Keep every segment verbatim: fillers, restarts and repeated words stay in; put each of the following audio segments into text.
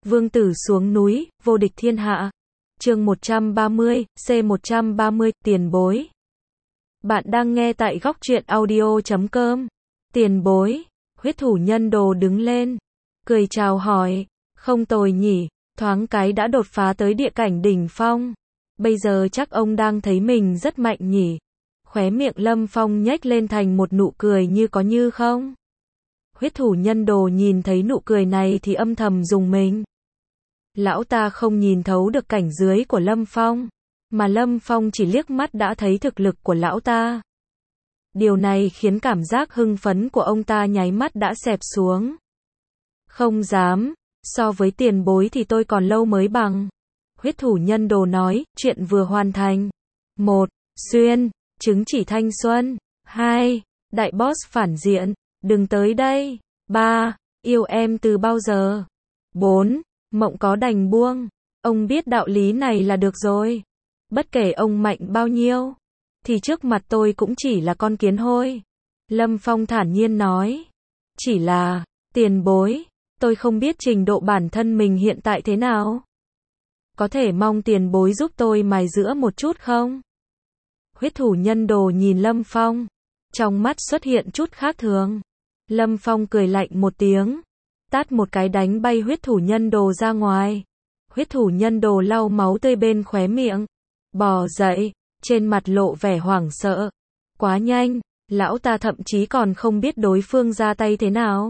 Vương tử xuống núi, vô địch thiên hạ. Chương một trăm ba mươi, C một trăm ba mươi, tiền bối. Bạn đang nghe tại góc truyện audio chấm com. Tiền bối, huyết thủ nhân đồ đứng lên, cười chào hỏi, không tồi nhỉ, thoáng cái đã đột phá tới địa cảnh đỉnh phong. Bây giờ chắc ông đang thấy mình rất mạnh nhỉ. Khóe miệng Lâm Phong nhếch lên thành một nụ cười như có như không. Huyết thủ nhân đồ nhìn thấy nụ cười này thì âm thầm rùng mình. Lão ta không nhìn thấu được cảnh dưới của Lâm Phong, mà Lâm Phong chỉ liếc mắt đã thấy thực lực của lão ta. Điều này khiến cảm giác hưng phấn của ông ta nháy mắt đã xẹp xuống. Không dám, so với tiền bối thì tôi còn lâu mới bằng. Huyết thủ nhân đồ nói, chuyện vừa hoàn thành. một. Xuyên, chứng chỉ thanh xuân. hai. Đại boss phản diện, đừng tới đây. ba. Yêu em từ bao giờ. bốn. Mộng có đành buông. Ông biết đạo lý này là được rồi. Bất kể ông mạnh bao nhiêu, thì trước mặt tôi cũng chỉ là con kiến hôi. Lâm Phong thản nhiên nói. Chỉ là, tiền bối, tôi không biết trình độ bản thân mình hiện tại thế nào. Có thể mong tiền bối giúp tôi mài giũa một chút không? Huyết thủ nhân đồ nhìn Lâm Phong, trong mắt xuất hiện chút khác thường. Lâm Phong cười lạnh một tiếng, tát một cái đánh bay huyết thủ nhân đồ ra ngoài. Huyết thủ nhân đồ lau máu tươi bên khóe miệng, bò dậy, trên mặt lộ vẻ hoảng sợ. Quá nhanh, lão ta thậm chí còn không biết đối phương ra tay thế nào.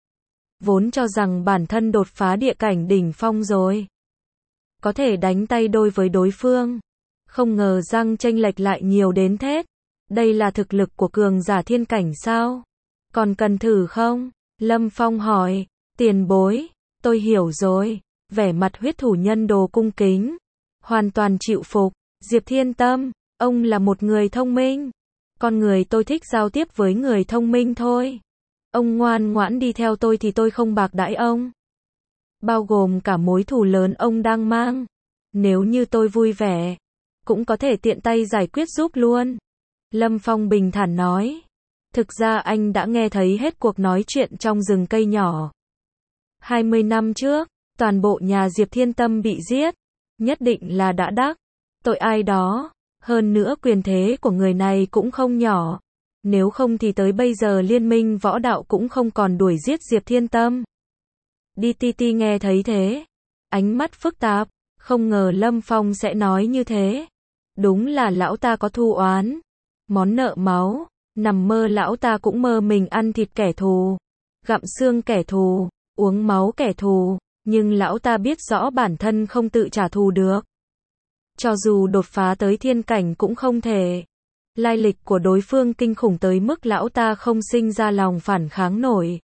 Vốn cho rằng bản thân đột phá địa cảnh đỉnh phong rồi, có thể đánh tay đôi với đối phương. Không ngờ răng chênh lệch lại nhiều đến thế. Đây là thực lực của cường giả thiên cảnh sao? Còn cần thử không? Lâm Phong hỏi. Tiền bối, tôi hiểu rồi. Vẻ mặt huyết thủ nhân đồ cung kính, hoàn toàn chịu phục. Diệp Thiên Tâm, ông là một người thông minh. Con người tôi thích giao tiếp với người thông minh thôi. Ông ngoan ngoãn đi theo tôi thì tôi không bạc đãi ông. Bao gồm cả mối thù lớn ông đang mang. Nếu như tôi vui vẻ, cũng có thể tiện tay giải quyết giúp luôn. Lâm Phong bình thản nói. Thực ra anh đã nghe thấy hết cuộc nói chuyện trong rừng cây nhỏ. hai mươi năm trước, toàn bộ nhà Diệp Thiên Tâm bị giết. Nhất định là đã đắc tội ai đó. Hơn nữa quyền thế của người này cũng không nhỏ. Nếu không thì tới bây giờ liên minh võ đạo cũng không còn đuổi giết Diệp Thiên Tâm. Đi Ti Ti nghe thấy thế, ánh mắt phức tạp, không ngờ Lâm Phong sẽ nói như thế. Đúng là lão ta có thù oán, món nợ máu, nằm mơ lão ta cũng mơ mình ăn thịt kẻ thù, gặm xương kẻ thù, uống máu kẻ thù, nhưng lão ta biết rõ bản thân không tự trả thù được. Cho dù đột phá tới thiên cảnh cũng không thể. Lai lịch của đối phương kinh khủng tới mức lão ta không sinh ra lòng phản kháng nổi.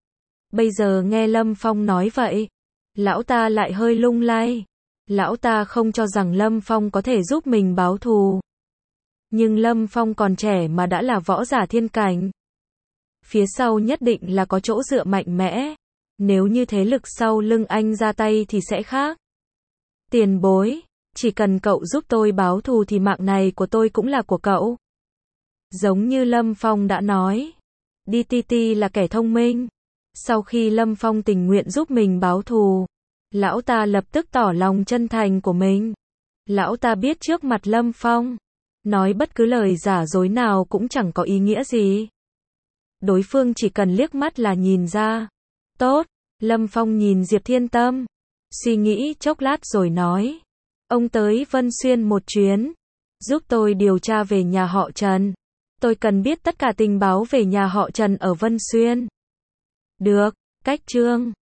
Bây giờ nghe Lâm Phong nói vậy, lão ta lại hơi lung lay. Lão ta không cho rằng Lâm Phong có thể giúp mình báo thù. Nhưng Lâm Phong còn trẻ mà đã là võ giả thiên cảnh. Phía sau nhất định là có chỗ dựa mạnh mẽ. Nếu như thế lực sau lưng anh ra tay thì sẽ khác. Tiền bối, chỉ cần cậu giúp tôi báo thù thì mạng này của tôi cũng là của cậu. Giống như Lâm Phong đã nói, Đi Ti Ti là kẻ thông minh. Sau khi Lâm Phong tình nguyện giúp mình báo thù, lão ta lập tức tỏ lòng chân thành của mình. Lão ta biết trước mặt Lâm Phong, nói bất cứ lời giả dối nào cũng chẳng có ý nghĩa gì. Đối phương chỉ cần liếc mắt là nhìn ra. Tốt, Lâm Phong nhìn Diệp Thiên Tâm, suy nghĩ chốc lát rồi nói. Ông tới Vân Xuyên một chuyến, giúp tôi điều tra về nhà họ Trần. Tôi cần biết tất cả tình báo về nhà họ Trần ở Vân Xuyên. Được, cách chương.